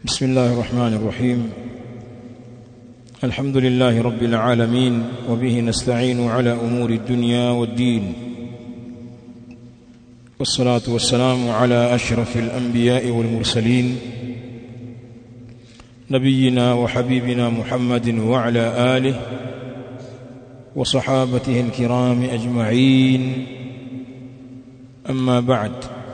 بسم الله الرحمن الرحيم. الحمد لله رب العالمين، وبه نستعين على أمور الدنيا والدين، والصلاة والسلام على أشرف الأنبياء والمرسلين، نبينا وحبيبنا محمد وعلى آله وصحابته الكرام أجمعين. أما بعد،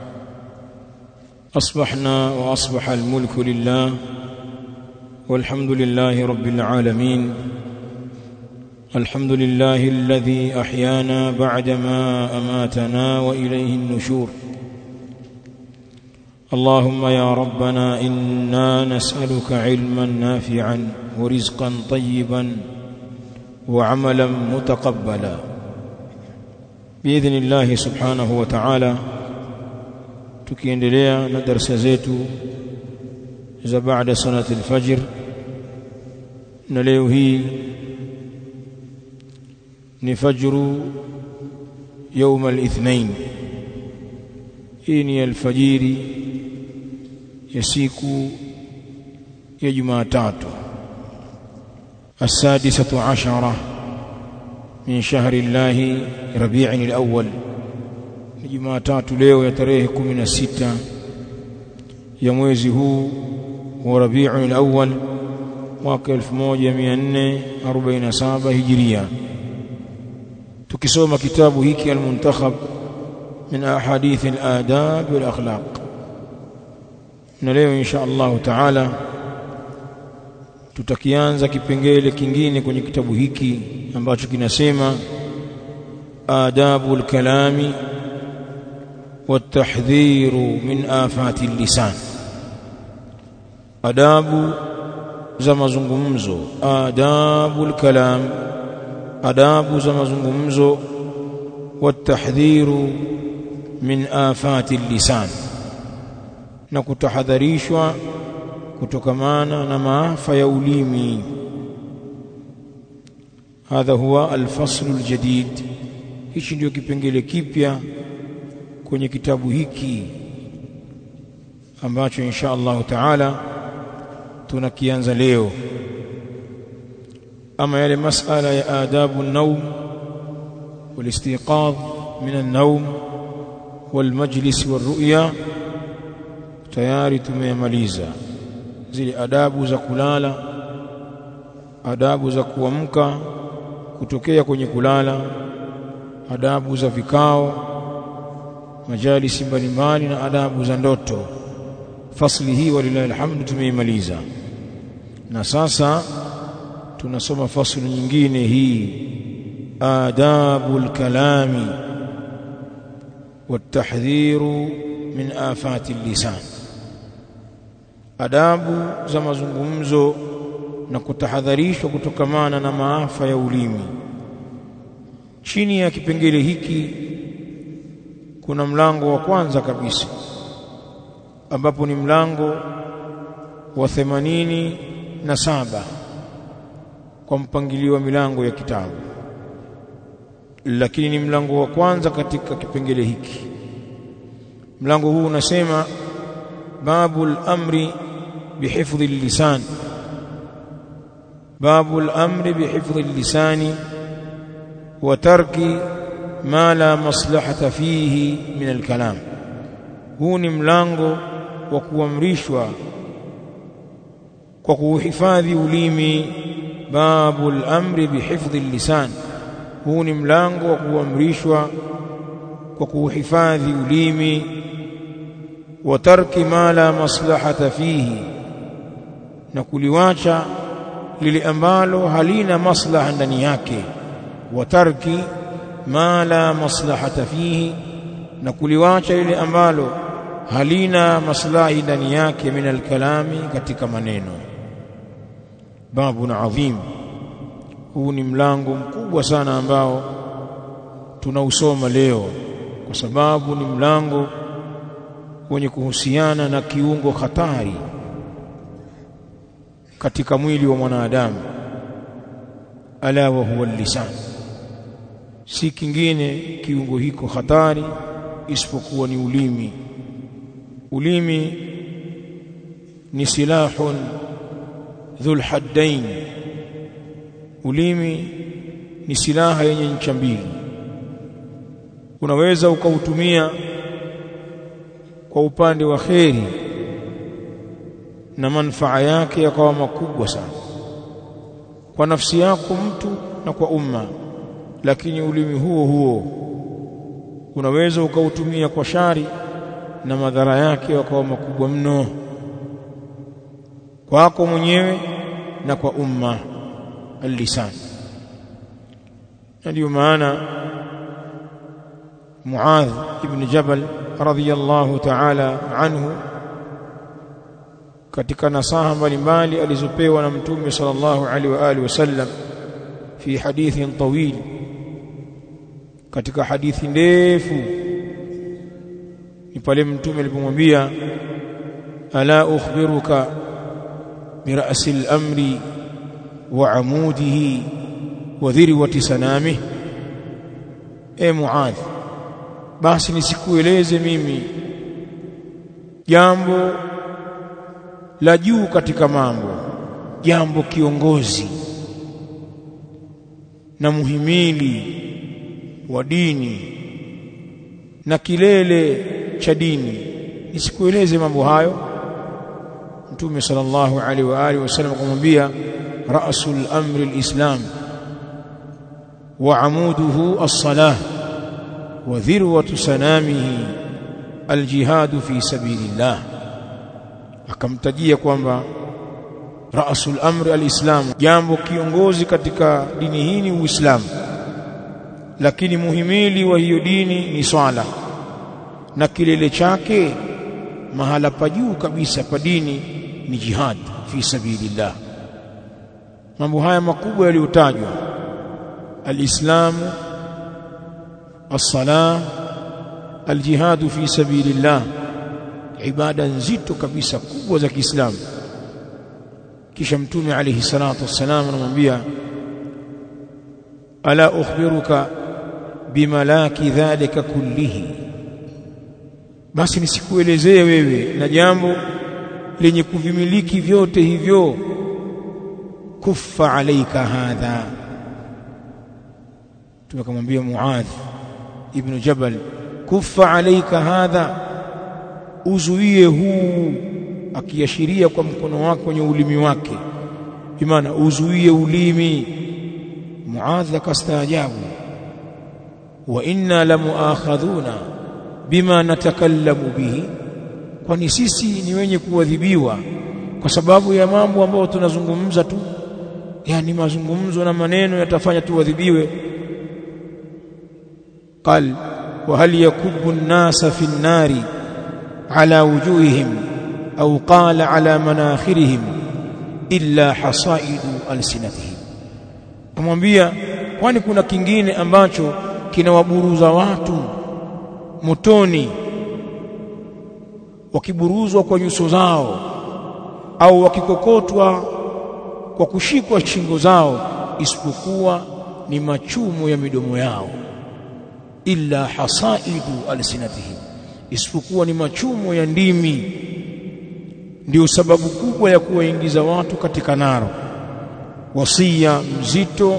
أصبحنا وأصبح الملك لله، والحمد لله رب العالمين. الحمد لله الذي أحيانا بعدما أماتنا وإليه النشور. اللهم يا ربنا إنا نسألك علما نافعا ورزقا طيبا وعملا متقبلا بإذن الله سبحانه وتعالى. tukiendelea na darasa zetu za baada salati al-fajr, na leo hii ni fajru يوم الاثنين. hii ni alfajiri ya siku ya Jumatatu, السادسة عشرة من شهر الله ربيع الأول. Jumatatu leo ya tarehe 16 ya mwezi huu wa Rabiul Awwal mwaka 1447 Hijria, tukisoma kitabu hiki al-Muntakhab min ahadith al-adab wal akhlaq. Na leo insha Allah taala tutakianza kipengele kingine kwenye kitabu hiki ambacho kinasema adabul kalami والتحذير من آفات اللسان. adabu za mazungumzo, adabul kalam, adabu za mazungumzo, والتحذير من آفات اللسان, na kutahadharishwa kutokamana na maafa ya ulimi. hadha huwa al-fasl al-jadid. hichi ndio kipengele kipya kwenye kitabu hiki ambacho insha Allah taala tunakianza leo. ama yale masala ya adabu an-nawm wal-istiqadh min an-nawm wal-majlis wal-ru'ya tayari tumemaliza zile adabu za kulala, adabu za kuamka kutokea kwenye kulala, adabu za vikao, majalisi mbalimbali, na adabu za ndoto. fasli hii walillahi alhamdu tumeimaliza, na sasa tunasoma fasli nyingine hii, adabul kalami watahdhiru min afati lisan, adabu za mazungumzo na kutahadharishwa kutokamana na maafa ya ulimi. Chini ya kipengele hiki kuna mlango wa kwanza kabisa ambapo ni mlango wa 87 kwa mpangilio wa milango ya kitabu, lakini ni mlango wa kwanza katika kipengele hiki. mlango huu unasema babul amri bihifdhi lisan, babul amri bihifdhi lisani wa tarki ma la maslahata fihi min al-kalam. huu ni mlango wa kuamrishwa kwa kuhifadhi ulimi. babul amri bihifdhi lisan, huu ni mlango wa kuamrishwa kwa kuhifadhi ulimi. wa tarki ma la maslahata fihi, na kuliwacha lile ambalo halina maslaha ndani yake. wa tarki ma la maslahata fihi, na kuliwacha lile ambalo halina maslahi ndani yake. min al-kalami, katika maneno. babun adhim, huu ni mlango mkubwa sana ambao tunausoma leo, kwa sababu ni mlango wenye kuhusiana na kiungo hatari katika mwili wa mwanadamu, ala wa huwa al-lisan. si kingine kiungo hiko hatari isipokuwa ni ulimi. Ulimi ni silahun dhul haddain, ulimi ni silaha yenye ncha mbili. Unaweza ukautumia kwa upande wa kheri na manufaa yake yakawa makubwa sana kwa nafsi yako mtu na kwa umma, lakini ulimi huo huo unaweza ukautumia kwa shari na madhara yake yakawa makubwa mno kwako mwenyewe na kwa umma. Al-lisan. Ndio maana Muadh ibn Jabal radhiyallahu ta'ala anhu katika nasaha mbalimbali alizopewa na Mtume sallallahu alaihi wa alihi wasallam fi hadithin tawil, katika hadithi ndefu, ni pale Mtume alipomwambia ala ukhbiruka bi ra'sil amri wa amudihi wa dhirwati sanamihi, Muadh, basi nisikueleze mimi jambo la juu katika mambo, jambo kiongozi na muhimili wa dini na kilele cha dini, nisikueleze mambo hayo? Mtume sallallahu alaihi wa alihi wasallam kumwambia ra'sul amri al-islam wa amuduhu as-salah wa dhirwatu sanamihi al-jihad fi sabilillah. Akamtajia kwamba ra'sul amri al-islam, jambo kiongozi katika dini hii ni Uislamu, lakini muhimili wa hiyo dini ni swala, na kilele chake mahala pa juu kabisa pa dini ni jihad fi sabilillah. Mambo haya makubwa yaliyotajwa, al-islamu, as-salah, al-jihad fi sabilillah, ibada nzito kabisa kubwa za Kiislamu. Kisha Mtume alayhi salatu wassalam anamwambia ala ukhbiruka bimalaki dhalika kullihi, basi nisikuelezee wewe na jambo lenye kuvimiliki vyote hivyo. Kuffa alayka hadha, tumekamwambia Muadh ibn Jabal, kuffa alayka hadha, uzuie huu, akiashiria kwa mkono wake kwenye ulimi wake, bimaana uzuie ulimi. Muadh akastaajabu, wa inna lamuakhadhuna bima natakallamu bihi, kwani sisi ni wenye kuadhibiwa kwa sababu ya mambo ambayo tunazungumza tu? Yani mazungumzo na maneno yatafanya tuadhibiwe? Qal wa hal yakubbu an-nasa fi an-nari ala wujuhihim au qala ala manakhirihim illa hasaidu alsinatihim. Kumwambia, kwani kuna kingine ambacho kinawaburuza watu motoni, wakiburuzwa kwa nyuso zao au wakikokotwa kwa kushikwa shingo zao, isipokuwa ni machumo ya midomo yao? Illa hasaidu alsinatihim, isipokuwa ni machumo ya ndimi. Ndio sababu kubwa ya kuwaingiza watu katika naro. Wasia mzito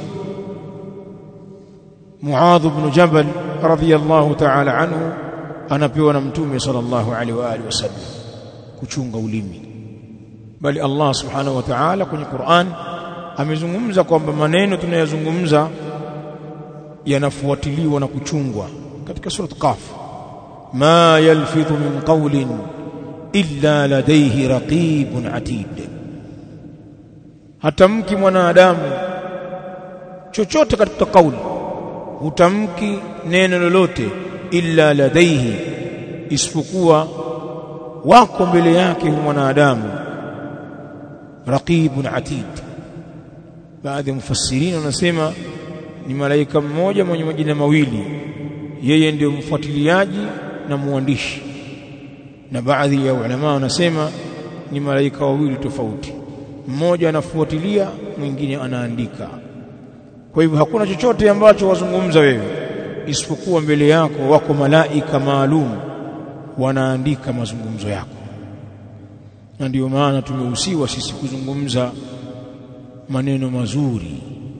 Muadh ibn Jabal radhiyallahu ta'ala anhu anapewa na Mtume sallallahu alaihi wa alihi wasallam, kuchunga ulimi. Bali Allah subhanahu wa ta'ala kwenye Qur'an amezungumza kwamba maneno tunayozungumza yanafuatiliwa na kuchungwa. Katika sura Qaf, ma yalfidhu min qawlin illa ladayhi raqibun atid, hatamki mwanadamu chochote katika kauli, hutamki neno lolote, illa ladayhi, isipokuwa wako mbele yake mwanadamu raqibun atid. Baadhi ya mufassirin wanasema ni malaika mmoja mwenye majina mawili, yeye ndio mfuatiliaji na muandishi, na baadhi ya ulama wanasema ni malaika wawili tofauti, mmoja anafuatilia, mwingine anaandika. Kwa hivyo hakuna chochote ambacho wazungumza wewe isipokuwa mbele yako wako malaika maalum wanaandika mazungumzo yako. na ndio maana tumehusiwa sisi kuzungumza maneno mazuri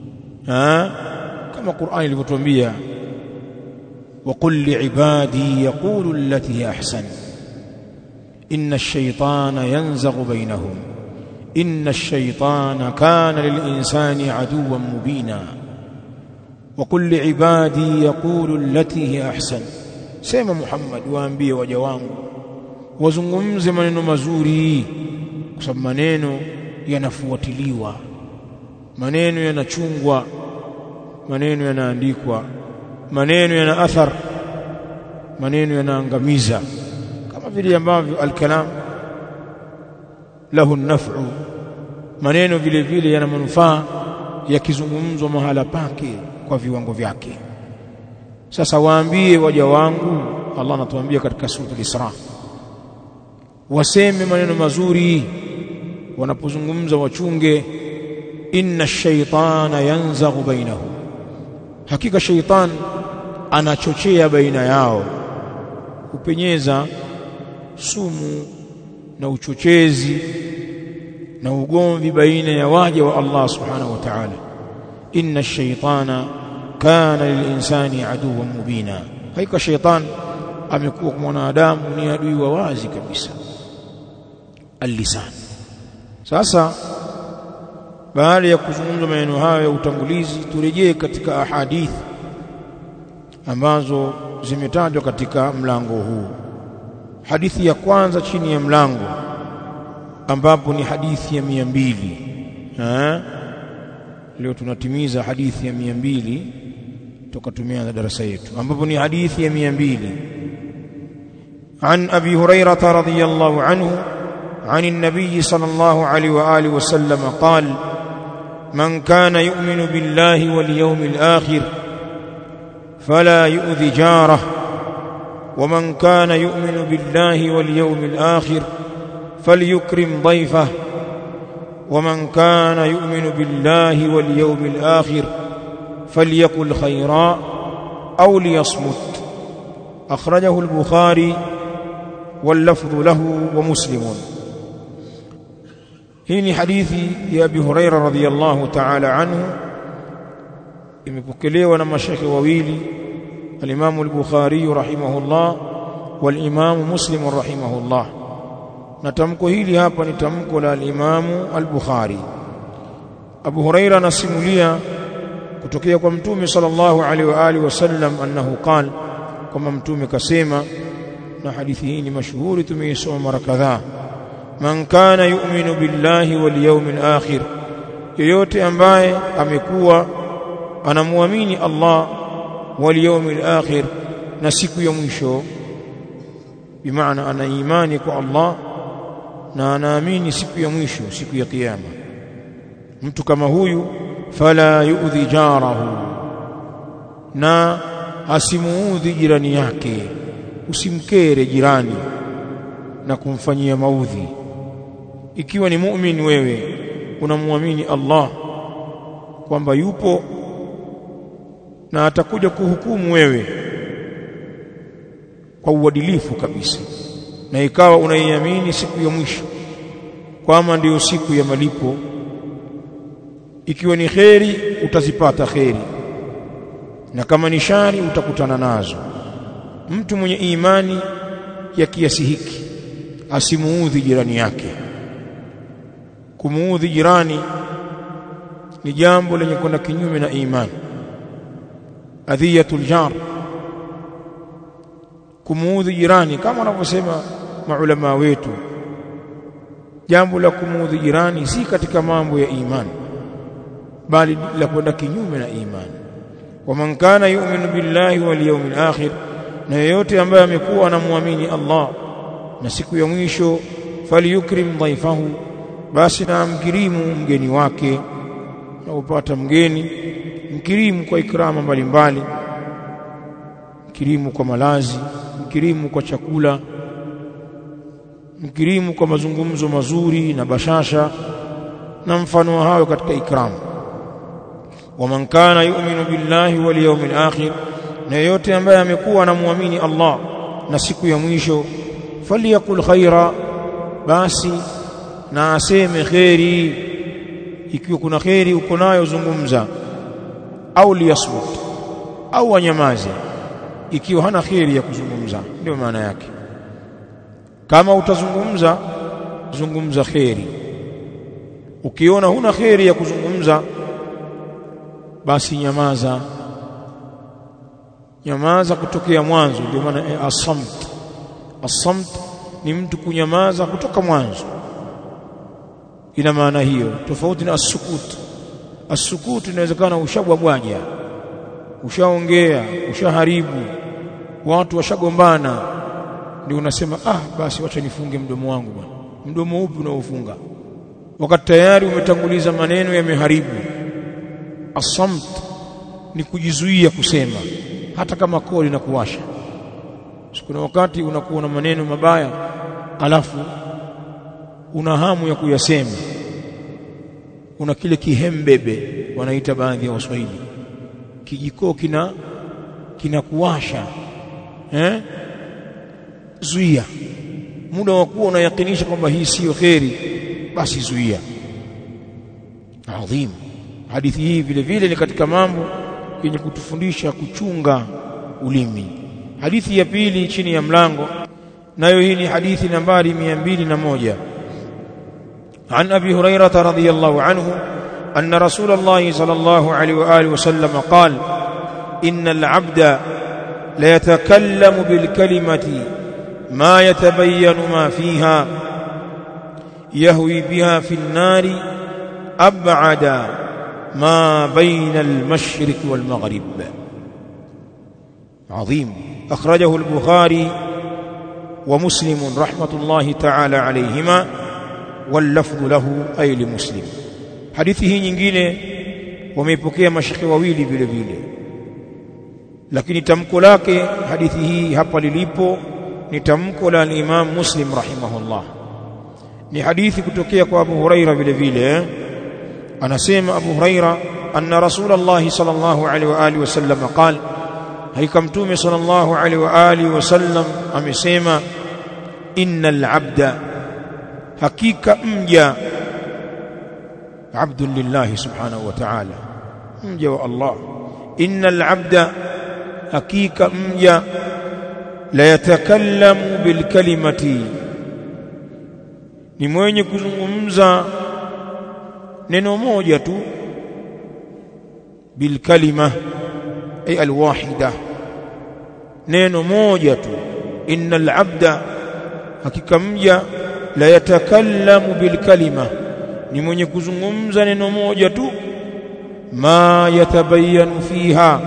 kama Qur'ani ilivyotuambia وقل لعبادي يقولوا التي هي أحسن إن الشيطان ينزغ بينهم إن الشيطان كان للإنسان عدوا مبينا وقل لعبادي يقولوا التي هي أحسن سيما محمد وأنبيه وجوانه wazungumze maneno mazuri kwa sababu maneno yanafuatiliwa, maneno yanachungwa, maneno yanaandikwa, maneno yana athar, maneno yanaangamiza, kama vile ambavyo al-kalam lahu an-naf'u, maneno vile vile yana manufaa yakizungumzwa mahala pake kwa viwango vyake. Sasa waambie waja wangu, Allah anatuambia katika sura al-Isra, waseme maneno mazuri wanapozungumza, wachunge. inna ash-shaytana yanzaghu bainahum, hakika shaytan anachochea baina yao, kupenyeza sumu na uchochezi na ugomvi baina ya waja wa Allah subhanahu wa ta'ala. inna ash-shaytana kana lil-insani aduwwan mubina, hakika shaytan amekuwa kwa mwanadamu ni adui wa wazi kabisa. Al-lisan. Sasa baada ya kuzungumza maneno hayo ya utangulizi, turejee katika ahadith ambazo zimetajwa katika mlango huu. Hadithi ya kwanza chini ya mlango, ambapo ni hadithi ya 200. Leo tunatimiza hadithi ya 200 toka tumeanza darasa yetu, ambapo ni hadithi ya 200. An Abi Hurairah radhiyallahu anhu عن النبي صلى الله عليه وآله وسلم قال: من كان يؤمن بالله واليوم الآخر فلا يؤذي جاره، ومن كان يؤمن بالله واليوم الآخر فليكرم ضيفه، ومن كان يؤمن بالله واليوم الآخر فليقل خيرا أو ليصمت. أخرجه البخاري واللفظ له ومسلم. hii hadithi ya Abi Hurairah radhiyallahu ta'ala anhu, imepokelewa na mashekhe wawili, al-Imam al-Bukhari rahimahullah wal Imam Muslim rahimahullah. Na tamko hili hapa ni tamko la al-Imam al-Bukhari. Abu Hurairah anasimulia kutokea kwa Mtume sallallahu alaihi wa alihi wasallam annahu qala, kama Mtume kasema, na hadithi hii ni mashuhuri, tumeisoma mara kadhaa: man kana yu'minu billahi wal yawmil akhir, yoyote ambaye amekuwa anamuamini Allah wal yawmil akhir, na siku ya mwisho, bimaana ana imani kwa Allah na anaamini siku ya mwisho, siku ya kiyama. Mtu kama huyu, fala yu'dhi jarahu, na asimuudhi jirani yake, usimkere jirani na kumfanyia maudhi. Ikiwa ni muumini, wewe unamwamini Allah kwamba yupo na atakuja kuhukumu wewe kwa uadilifu kabisa, na ikawa unaiamini siku ya mwisho kwamba ndiyo siku ya malipo, ikiwa ni kheri utazipata kheri, na kama ni shari utakutana nazo. Mtu mwenye imani ya kiasi hiki asimuudhi jirani yake. Kumuudhi jirani ni jambo lenye kwenda kinyume na imani. Adhiyatul jar, kumuudhi jirani, kama wanavyosema maulama wetu, jambo la kumuudhi jirani si katika mambo ya imani, bali la kwenda kinyume na imani. Wa man kana yu'minu billahi wal yawmil akhir, na yeyote ambaye amekuwa anamwamini Allah na siku ya mwisho, falyukrim dhaifahu, basi na mkirimu mgeni wake. Na upata mgeni, mkirimu kwa ikrama mbalimbali, mkirimu kwa malazi, mkirimu kwa chakula, mkirimu kwa mazungumzo mazuri na bashasha na mfano hayo katika ikramu. Wa man kana yu'minu billahi wal yawmil akhir, na yote ambaye amekuwa anamuamini Allah na siku ya mwisho, faliyakul khaira, basi na aseme khairi. Ikiwa kuna khairi uko nayo zungumza, au liyasmut, au anyamaze ikiwa hana khairi ya kuzungumza. Ndio maana yake. Kama utazungumza, zungumza khairi. Ukiona huna khairi ya kuzungumza, basi nyamaza. Nyamaza kutokea mwanzo. Ndio maana as-samt. As-samt ni mtu kunyamaza kutoka mwanzo. Ina maana hiyo, tofauti na as-sukut. As-sukut inawezekana ushabwagwaja, ushaongea, ushaharibu, watu washagombana, ndio unasema basi wacha nifunge mdomo wangu bwana. Mdomo upi unaofunga wakati tayari umetanguliza maneno yameharibu? As-samt ni kujizuia kusema hata kama koli na kuwasha. Kuna wakati unakuwa na maneno mabaya alafu una hamu ya kuyasema, una kile kihembebe wanaita baadhi ya Waswahili, kijiko kinakuwasha, zuia. Muda wa kuwa unayakinisha kwamba hii sio khairi, basi zuia. Adhim. Hadithi hii vile vile ni katika mambo yenye kutufundisha kuchunga ulimi. Hadithi ya pili chini ya mlango, nayo hii ni hadithi nambari 201. عن أبي هريرة رضي الله عنه أن رسول الله صلى الله عليه وآله وسلم قال: إن العبد ليتكلم بالكلمة ما يتبين ما فيها يهوي بها في النار أبعد ما بين المشرق والمغرب. عظيم. أخرجه البخاري ومسلم رحمة الله تعالى عليهما واللفظ له أي لمسلم. حديثه nyingine wameipokea mashekhi wawili vile vile, lakini tamko lake hadithi hii hapa lilipo ni tamko la Imam Muslim rahimahullah. Ni hadithi kutokea kwa Abu Huraira vile vile. Anasema Abu Huraira, anna Rasulullah sallallahu alaihi wa alihi wasallam qala, hakika mtume sallallahu alaihi wa alihi wasallam amesema, innal abda, hakika mja, abdun lillahi subhanahu wa ta'ala, mja wa Allah. Innal abda, hakika mja, la yatakallamu bil kalimati, ni mwenye kuzungumza neno moja tu, bil kalima ay al wahida, neno moja tu. Innal abda, hakika mja, la yatakallamu bil kalima, ni mwenye kuzungumza neno moja tu, ma yatabayanu fiha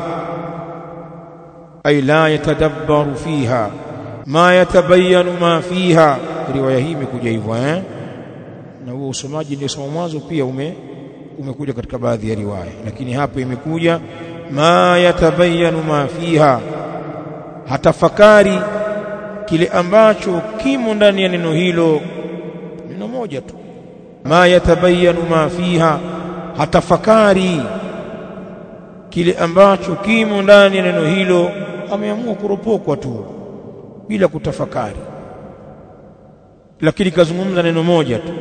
ay la yatadabbaru fiha, ma yatabayanu ma fiha. Riwaya hii imekuja hivyo na huo usomaji ndio somo mwanzo pia umekuja katika baadhi ya riwaya, lakini hapa imekuja ma yatabayanu ma fiha, hatafakari kile ambacho kimo ndani ya neno hilo, neno moja tu. Ma yatabayanu ma fiha, hatafakari kile ambacho kimo ndani ya neno hilo, ameamua kuropokwa tu bila kutafakari, lakini kazungumza neno moja tu.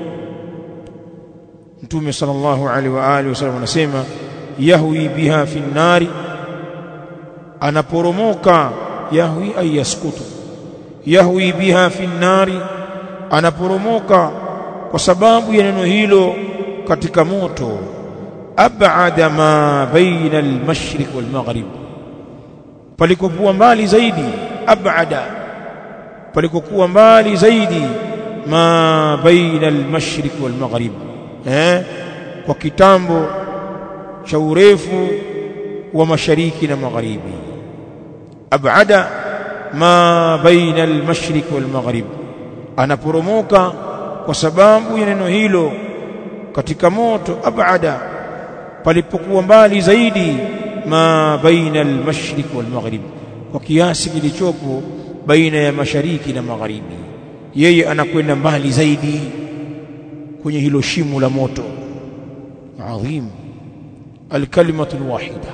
Mtume sallallahu alaihi wa alihi wasallam anasema, yahwi biha fi nnari, anaporomoka. Yahwi ay yaskutu, yahwi biha fi nnari, anaporomoka kwa sababu ya neno hilo katika moto. Ab'ada ma baina al-mashriq wal-maghrib, palikokuwa mbali zaidi. Ab'ada, palikokuwa mbali zaidi. Ma baina al-mashriq wal-maghrib, kwa kitambo cha urefu wa mashariki na magharibi. Ab'ada ma baina al-mashriq wal-maghrib, anaporomoka kwa sababu ya neno hilo katika moto. Ab'ada, palipokuwa mbali zaidi. Ma baina al-mashriq wal-maghrib, kwa kiasi kilichopo baina ya mashariki na magharibi. Yeye anakwenda mbali zaidi kwenye hilo shimo la moto. Adhim. Al-kalimatu al-wahida,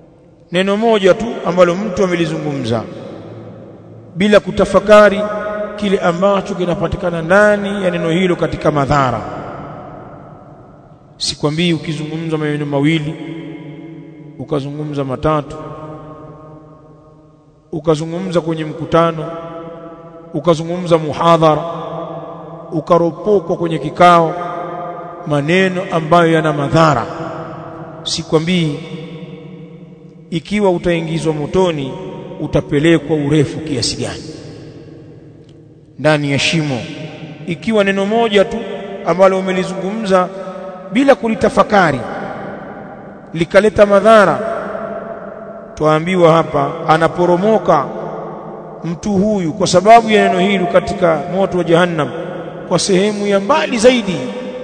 neno moja tu ambalo mtu amelizungumza bila kutafakari kile ambacho kinapatikana ndani ya neno hilo katika madhara. Sikwambii ukizungumza maneno mawili, ukazungumza matatu, ukazungumza kwenye mkutano, ukazungumza muhadhara, ukaropokwa kwenye kikao maneno ambayo yana madhara. Sikwambii ikiwa utaingizwa motoni utapelekwa urefu kiasi gani ndani ya shimo, ikiwa neno moja tu ambalo umelizungumza bila kulitafakari likaleta madhara. Tuambiwa hapa anaporomoka mtu huyu kwa sababu ya neno hili katika moto wa jahannam kwa sehemu ya mbali zaidi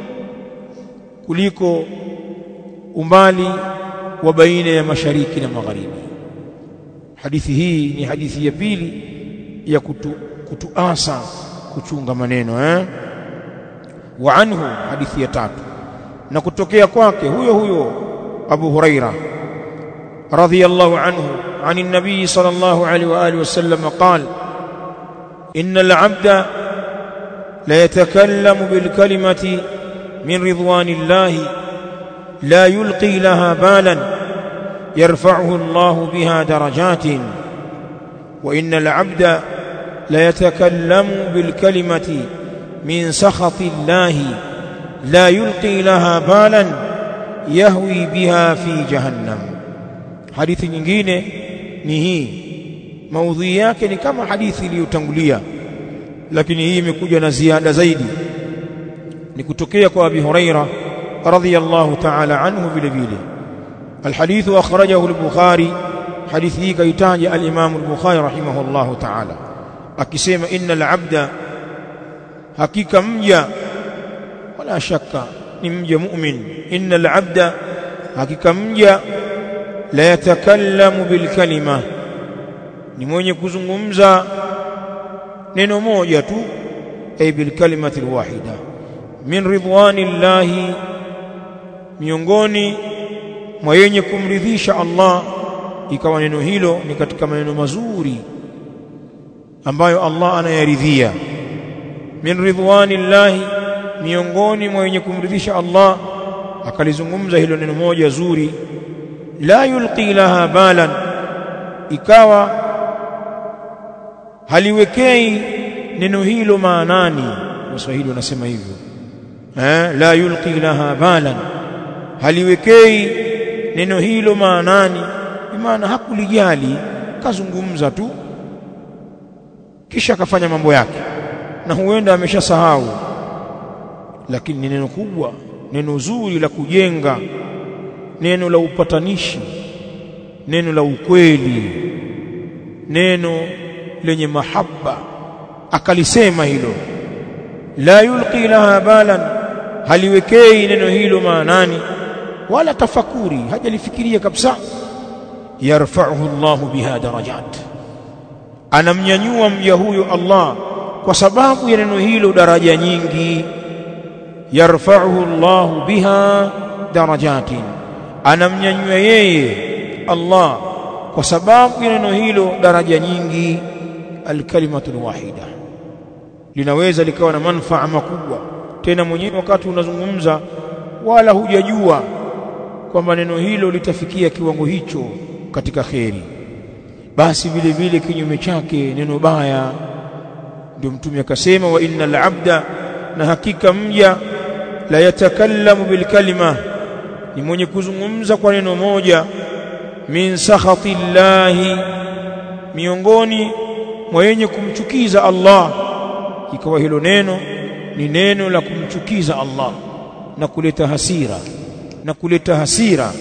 kuliko umbali wa baina ya mashariki na magharibi. Hadithi hii ni hadithi ya pili ya kutuasa kuchunga maneno wa anhu, hadithi ya tatu na kutokea kwake huyo Abu Huraira radhiyallahu anhu عن النبي صلى الله عليه وآله وسلم قال إن العبد لا يتكلم بالكلمة من رضوان الله لا يلقي لها بالا يرفعه الله بها درجات وإن العبد لا يتكلم بالكلمة من سخط الله لا يلقي لها بالا يهوي بها في جهنم. hadithi nyingine ni hii, maudhui yake ni kama hadithi iliyotangulia, lakini hii imekuja na ziada zaidi. Ni kutokea kwa Abi Huraira radhiyallahu ta'ala anhu vile vile. Alhadithu akhrajahu al-Bukhari, hadithi hii kaitaja al-Imam al-Bukhari rahimahullahu ta'ala akisema innal abda, hakika mja, wala shaka ni mja mu'min, innal abda, hakika mja la yatakallamu bil kalima, ni mwenye kuzungumza neno moja tu, ay bil kalimati alwahida, min ridwanillahi, miongoni mwa yenye kumridhisha Allah, ikawa neno hilo ni katika maneno mazuri ambayo Allah anayaridhia. Min ridwanillahi, miongoni mwa yenye kumridhisha Allah, akalizungumza hilo neno moja zuri. La yulqi laha balan, ikawa haliwekei neno hilo maanani. Waswahili wanasema hivyo, la yulqi laha balan, haliwekei neno hilo maanani, maana hakulijali, kazungumza tu kisha akafanya mambo yake na huenda ameshasahau. Lakini ni neno kubwa, neno zuri la kujenga, neno la upatanishi, neno la ukweli, neno lenye mahaba, akalisema hilo. La yulqi laha balan, haliwekei neno hilo maanani wala tafakuri, hajalifikiria kabisa. Yarfa'uhu Allahu biha darajat, anamnyanyua mja huyo Allah kwa sababu ya neno hilo daraja nyingi. Yarfa'uhu Allahu biha darajatin, anamnyanyua yeye Allah kwa sababu ya neno hilo daraja nyingi. Alkalimatu alwahida linaweza likawa na manufaa makubwa, tena mwenyewe wakati unazungumza wala hujajua kwamba neno hilo litafikia kiwango hicho katika kheri. Basi vile vile kinyume chake neno baya. Ndio Mtume akasema wa innal abda, na hakika mja, la yatakallamu bil kalima, ni mwenye kuzungumza kwa neno moja, min sakhati llahi, miongoni mwa yenye kumchukiza Allah. Ikawa hilo neno ni neno la kumchukiza Allah na kuleta hasira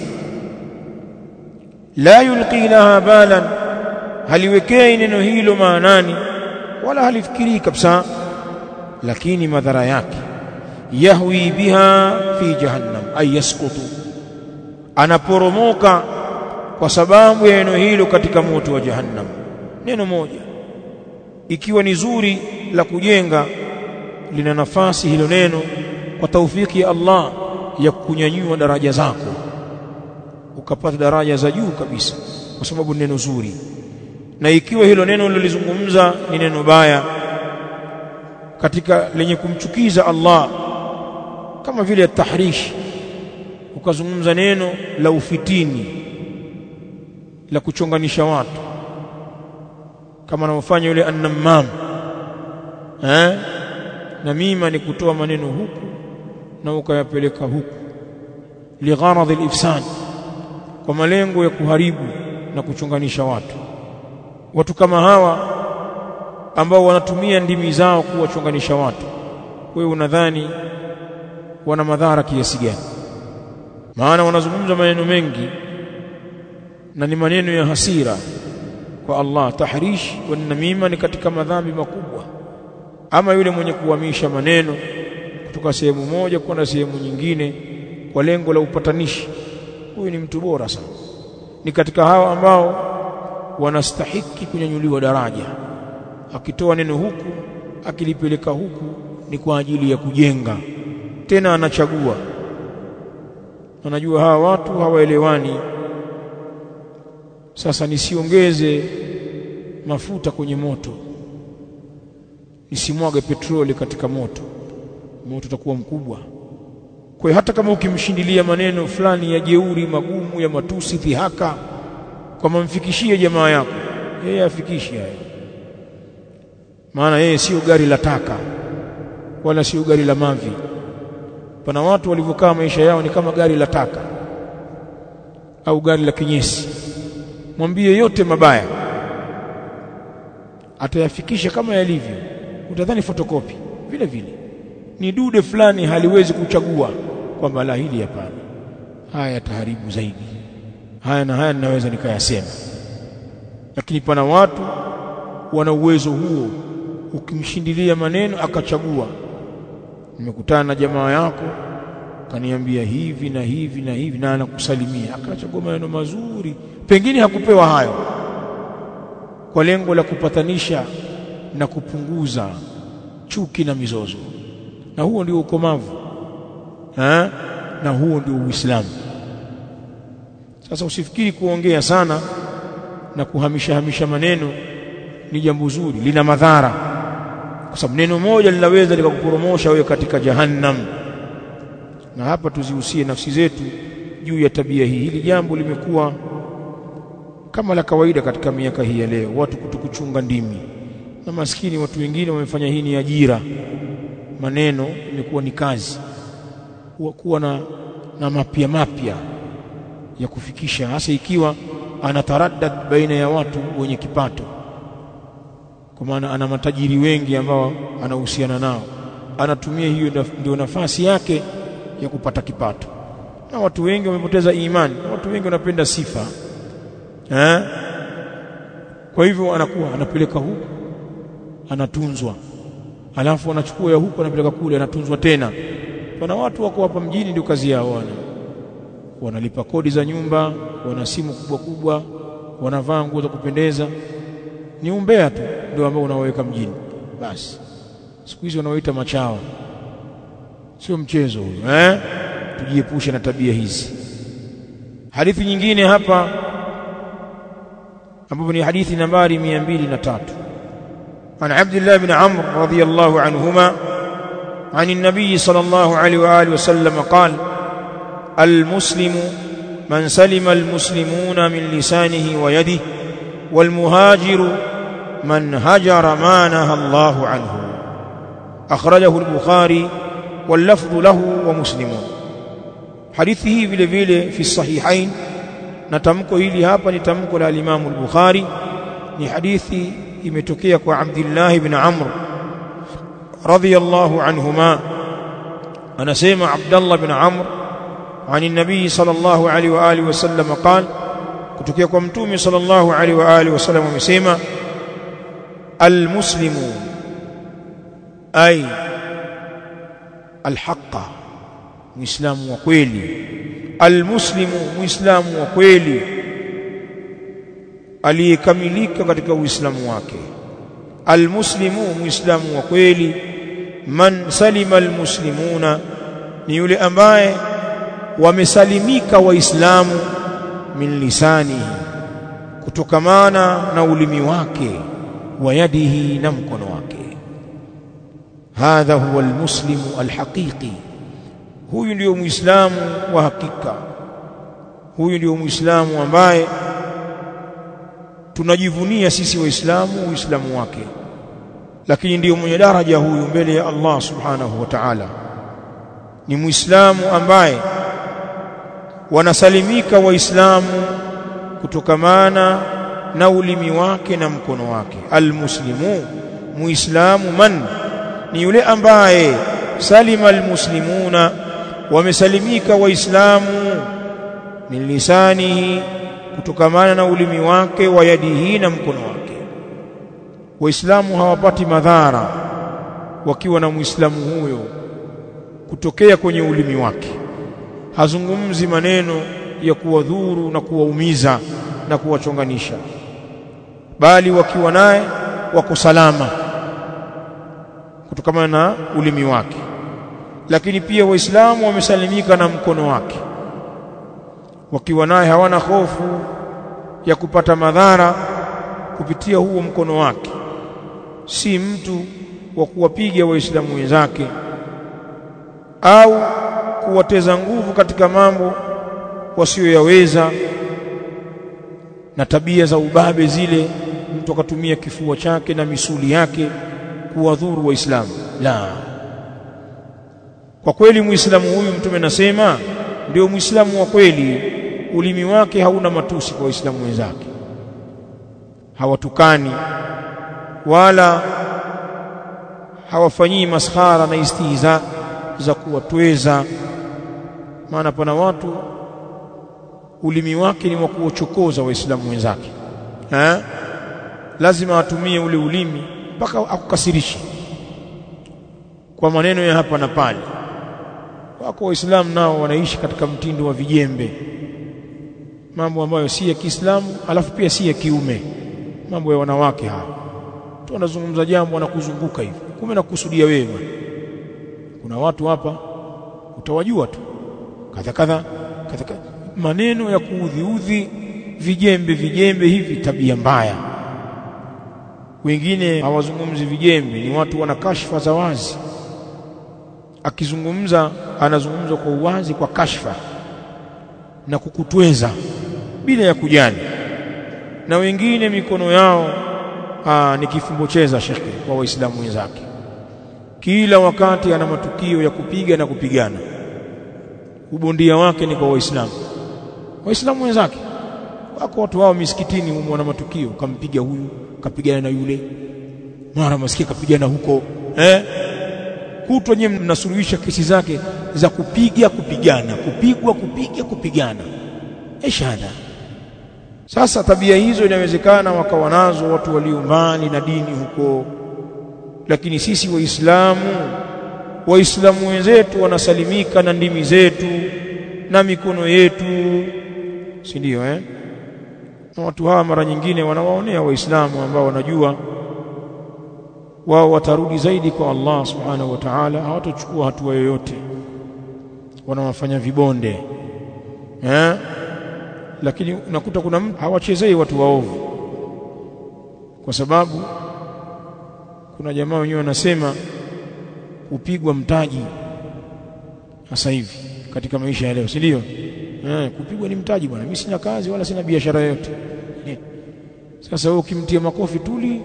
La yulqi laha balan, haliwekei neno hilo maanani wala halifikiri kabisa, lakini madhara yake, yahwi biha fi jahannam, ay yasqutu, anaporomoka kwa sababu ya neno hilo katika moto wa jahannam. Neno moja ikiwa ni zuri la kujenga, lina nafasi hilo neno kwa taufiki ya Allah ya kunyanyua daraja zako, ukapata daraja za juu kabisa kwa sababu neno zuri. Na ikiwa hilo neno lilizungumza ni neno baya, katika lenye kumchukiza Allah, kama vile tahrish, ukazungumza neno la ufitini la kuchonganisha watu, kama anavyofanya yule an-namam. Namima ni kutoa maneno huku na ukayapeleka huku, ligharadhi al-ifsad, kwa malengo ya kuharibu na kuchonganisha watu. Watu kama hawa ambao wanatumia ndimi zao kuwachonganisha watu, wewe unadhani wana madhara kiasi gani? Maana wanazungumza maneno mengi na ni maneno ya hasira kwa Allah. Tahrish wa namima ni katika madhambi makubwa. Ama yule mwenye kuhamisha maneno kutoka sehemu moja kwenda sehemu nyingine kwa lengo la upatanishi, huyu ni mtu bora sana, ni katika hawa ambao wanastahiki kunyanyuliwa daraja. Akitoa neno huku akilipeleka huku ni kwa ajili ya kujenga, tena anachagua, anajua hawa watu hawaelewani, sasa nisiongeze mafuta kwenye moto, nisimwage petroli katika moto, moto utakuwa mkubwa. Kwa hata kama ukimshindilia maneno fulani ya jeuri, magumu, ya matusi, dhihaka, kwa mamfikishie jamaa yako, yeye afikishi haya. Maana yeye sio gari la taka wala sio gari la mavi. Pana watu walivyokaa maisha yao ni kama gari la taka au gari la kinyesi. Mwambie yote mabaya, atayafikisha kama yalivyo, utadhani fotokopi vile vile. Ni dude fulani haliwezi kuchagua kwamba la hili hapana, haya taharibu zaidi, haya na haya ninaweza nikayasema. Lakini pana watu wana uwezo huo, ukimshindilia maneno akachagua. Nimekutana na jamaa yako kaniambia hivi na hivi na hivi, na anakusalimia akachagua maneno mazuri, pengine hakupewa hayo, kwa lengo la kupatanisha na kupunguza chuki na mizozo. Na huo ndio ukomavu, na huo ndio Uislamu. Sasa usifikiri kuongea sana na kuhamisha maneno ni jambo zuri, lina madhara, kwa sababu neno moja linaweza likakuporomosha wewe katika jahannam. Na hapa tuzihusie nafsi zetu juu ya tabia hii. Hili jambo limekuwa kama la kawaida katika miaka hii ya leo, watu kutokuchunga ndimi, na maskini watu wengine wamefanya hii ni ajira. Maneno imekuwa ni kazi, kuwa na mapya ya kufikisha, hasa ikiwa anataraddad baina ya watu wenye kipato, kwa maana ana matajiri wengi ambao anahusiana nao, anatumia hiyo ndio nafasi yake ya kupata kipato. Na watu wengi wamepoteza imani, watu wengi wanapenda sifa. Kwa hivyo anakuwa anapeleka huku anatunzwa, alafu anachukua ya huku anapeleka kule anatunzwa tena. Pana watu wako hapa mjini ndio kazi yao, wanalipa kodi za nyumba, wana simu kubwa, wanavaa nguo za kupendeza, ni umbea tu ndio ambao unaweka mjini. Basi siku hizo wanaoita machawa, sio mchezo huyo. Tujiepushe na tabia hizi. Hadithi nyingine hapa ambapo ni hadithi nambari 203, عن عبد الله بن عمرو رضي الله عنهما عن النبي صلى الله عليه وآله وسلم قال: المسلم من سلم المسلمون من لسانه ويده، والمهاجر من هجر ما نهى الله عنه. أخرجه البخاري واللفظ له ومسلم. حديثه vile vile في الصحيحين, na tamko hili hapa ni tamko la Imam al-Bukhari. Ni hadithi imetokea kwa Abdullah ibn Amr radhiyallahu anhuma, anasema Abdullah ibn Amr عن النبي صلى الله عليه وآله وسلم قال, kutokea kwa mtume صلى الله عليه وآله وسلم amesema: المسلم أي الحق، muislamu wa kweli. Almuslimu, muislamu wa kweli aliyekamilika katika uislamu wake. Almuslimu, muislamu wa kweli. Man salima almuslimuna, ni yule ambaye wamesalimika waislamu, min lisanihi, kutokamana na ulimi wake, wa yadihi, na mkono wake. hadha huwa almuslimu alhaqiqi, huyu ndio muislamu wa hakika, huyu ndio muislamu ambaye tunajivunia sisi waislamu uislamu wake, lakini ndio mwenye daraja huyu mbele ya Allah subhanahu wa ta'ala. Ni muislamu ambaye wanasalimika waislamu kutokamana na ulimi wake na mkono wake. Almuslimu, muislamu man, ni yule ambaye salima almuslimuna, wamesalimika waislamu min lisanihi, kutokamana na ulimi wake, wa yadihi, na mkono wake. Waislamu hawapati madhara wakiwa na muislamu huyo kutokea kwenye ulimi wake. Hazungumzi maneno ya kuwadhuru na kuwaumiza na kuwachonganisha, bali wakiwa naye wako salama kutokana na ulimi wake. Lakini pia waislamu wamesalimika na mkono wake, wakiwa naye hawana hofu ya kupata madhara kupitia huo mkono wake. Si mtu wa kuwapiga waislamu wenzake au kuwateza nguvu katika mambo wasioyaweza na tabia za ubabe zile, mtu akatumia kifua chake na misuli yake kuwadhuru waislamu. La, kwa kweli muislamu huyu, mtume anasema ndio muislamu wa kweli, ulimi wake hauna matusi kwa waislamu wenzake, hawatukani wala hawafanyii maskhara na istihza za kuwatweza. Maana pana watu ulimi wake ni wa kuwachokoza waislamu wenzake, lazima atumie ule ulimi mpaka akukasirishe kwa maneno ya hapa na pale. Wako waislamu nao wanaishi katika mtindo wa vijembe, mambo ambayo si ya Kiislamu, alafu pia si ya kiume, mambo ya wanawake hao. Tu wanazungumza jambo wanakuzunguka hivi, kumbe nakusudia wewe. Kuna watu hapa utawajua tu kadha, maneno ya kuudhiudhi, vijembe hivi, tabia mbaya. Wengine hawazungumzi vijembe, ni watu wana kashfa za wazi. Akizungumza anazungumza kwa uwazi, kwa kashfa na kukutweza bila ya kujali. Na wengine mikono yao ni kifumbo cheza shekhe kwa waislamu wenzake. Kila wakati ana matukio ya kupiga na kupigana. Ubondia wake ni kwa waislamu wenzake. Wako watu wao misikitini humo wana matukio, kampiga huyu, kapigana na yule, mara masikia kapigana huko, kutwa nyewe mnasuluhisha kesi zake za kupigana, kupigana. Shada. Sasa tabia hizo inawezekana wakawa nazo watu walio mbali na dini huko, lakini sisi waislamu wenzetu wanasalimika na ndimi zetu na mikono yetu, si ndio? Na watu hawa mara nyingine wanawaonea waislamu ambao wanajua wao watarudi zaidi kwa Allah subhanahu wa ta'ala, hawatochukua hatua yoyote, wanawafanya vibonde. Lakini unakuta kuna mtu hawachezei watu waovu, kwa sababu kuna jamaa wenyewe wanasema kupigwa mtaji sasa hivi katika maisha ya leo, si ndio? Kupigwa ni mtaji bwana, mimi sina kazi wala sina biashara yoyote. Sasa wewe ukimtia makofi tuli,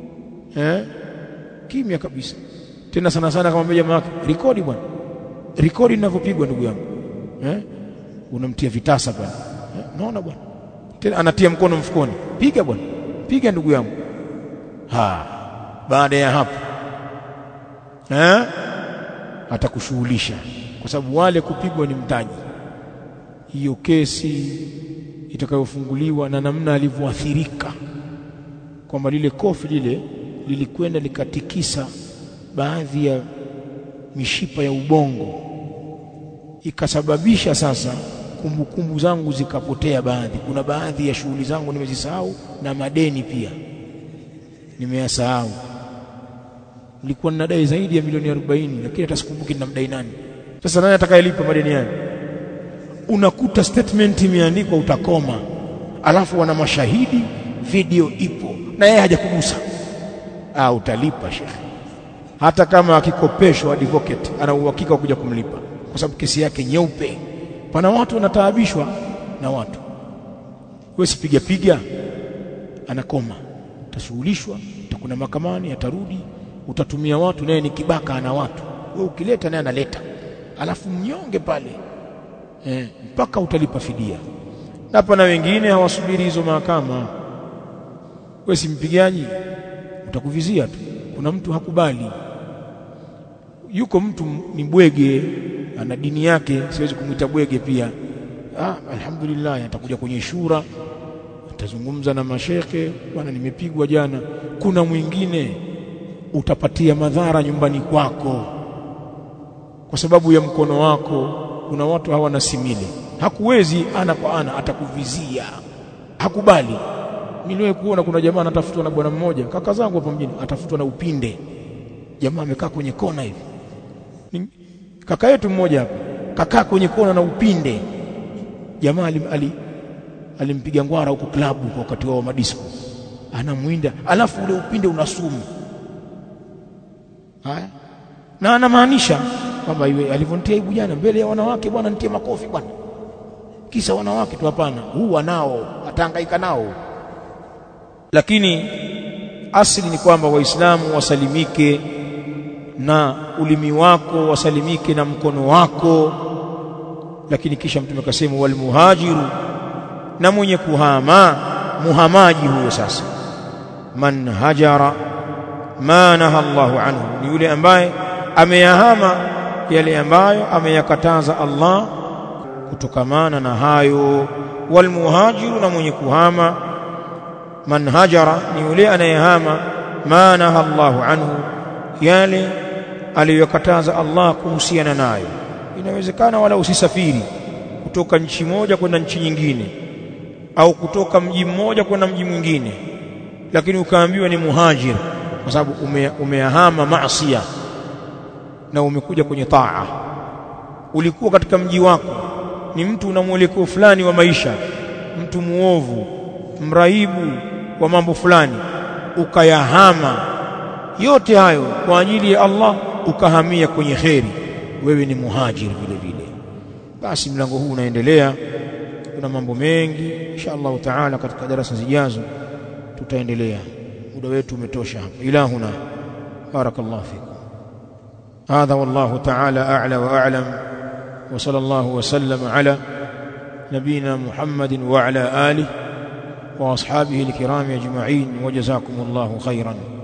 kimya kabisa. Tena sana kama jamaa wake, rekodi bwana, rekodi ninavyopigwa ndugu yangu, unamtia vitasa bwana, unaona bwana. Tena anatia mkono mfukoni, piga bwana, piga ndugu yangu. Baada ya hapo atakushughulisha, kwa sababu wale kupigwa ni mtaji. Hiyo kesi itakayofunguliwa na namna alivyoathirika, kwamba lile kofi lilikwenda likatikisa baadhi ya mishipa ya ubongo, ikasababisha sasa kumbukumbu zangu zikapotea baadhi. Kuna baadhi ya shughuli zangu nimezisahau, na madeni pia nimeyasahau. Nilikuwa ninadai zaidi ya milioni 40, lakini hata sikumbuki ninamdai nani. Sasa nani atakayelipa madeni yangu? Unakuta statement imeandikwa utakoma, alafu wana mashahidi, video ipo na yeye hajakugusa. Utalipa shekhi. hata kama akikopeshwa advocate ana uhakika kuja kumlipa kwa sababu kesi yake nyeupe. Pana watu wanataabishwa na watu, wewe sipiga piga, anakoma, utashughulishwa, utakuna mahakamani, atarudi, utatumia watu, naye ni kibaka, ana watu, wewe ukileta naye analeta, alafu mnyonge pale mpaka utalipa fidia. Na pana wengine hawasubiri hizo mahakama, wewe si mpigaji, utakuvizia tu. Kuna mtu hakubali, yuko mtu ni bwege, ana dini yake, siwezi kumuita bwege pia. Alhamdulillah, atakuja kwenye shura, atazungumza na mashekhe, bwana nimepigwa jana. Kuna mwingine utapatia madhara nyumbani kwako kwa sababu ya mkono wako. Kuna watu hawana simile, hakuwezi ana kwa ana, atakuvizia, hakubali. Niliwahi kuona kuna jamaa anatafutwa na bwana mmoja, kaka zangu hapo mjini, atafutwa na upinde. Jamaa amekaa kwenye kona hivi, kaka yetu mmoja hapo kakaa kwenye kona na upinde. Jamaa alimpiga ngwara huko klabu kwa wakati wa madisco, anamwinda, alafu ule upinde una sumu. Haya, na anamaanisha kwamba yeye alivontia aibu jana mbele ya wanawake, bwana nitie makofi bwana, kisa wanawake tu. Hapana, huu wanao, atahangaika nao. Lakini asili ni kwamba Waislamu wasalimike na ulimi wako, wasalimike na mkono wako. Lakini kisha Mtume akasema wal muhajiru, na mwenye kuhama, muhamaji huyo sasa, man hajara ma naha Allahu anhu, ni yule ambaye ameyahama yale ambayo ameyakataza Allah kutokamana na hayo. Wal muhajiru, na mwenye kuhama, man hajara ni yule anayehama ma naha Allahu anhu, yale aliyokataza Allah kuhusiana nayo. Inawezekana wala usisafiri kutoka nchi moja kwenda nchi nyingine, au kutoka mji mmoja kwenda mji mwingine, lakini ukaambiwa ni muhajir kwa sababu umeyahama maasiya na umekuja kwenye taa. Ulikuwa katika mji wako ni mtu una mwelekeo fulani wa maisha, mtu muovu, mraibu wa mambo fulani, ukayahama yote hayo kwa ajili ya Allah, ukahamia kwenye kheri, wewe ni muhajir vile vile. Basi mlango huu unaendelea, kuna mambo mengi. Inshallah taala katika darasa zijazo tutaendelea, muda wetu umetosha hapa. Ilahuna barakallahu fikum. هذا والله تعالى أعلى وأعلم، وصلى الله وسلم على نبينا محمد وعلى آله وأصحابه الكرام أجمعين، وجزاكم الله خيرا.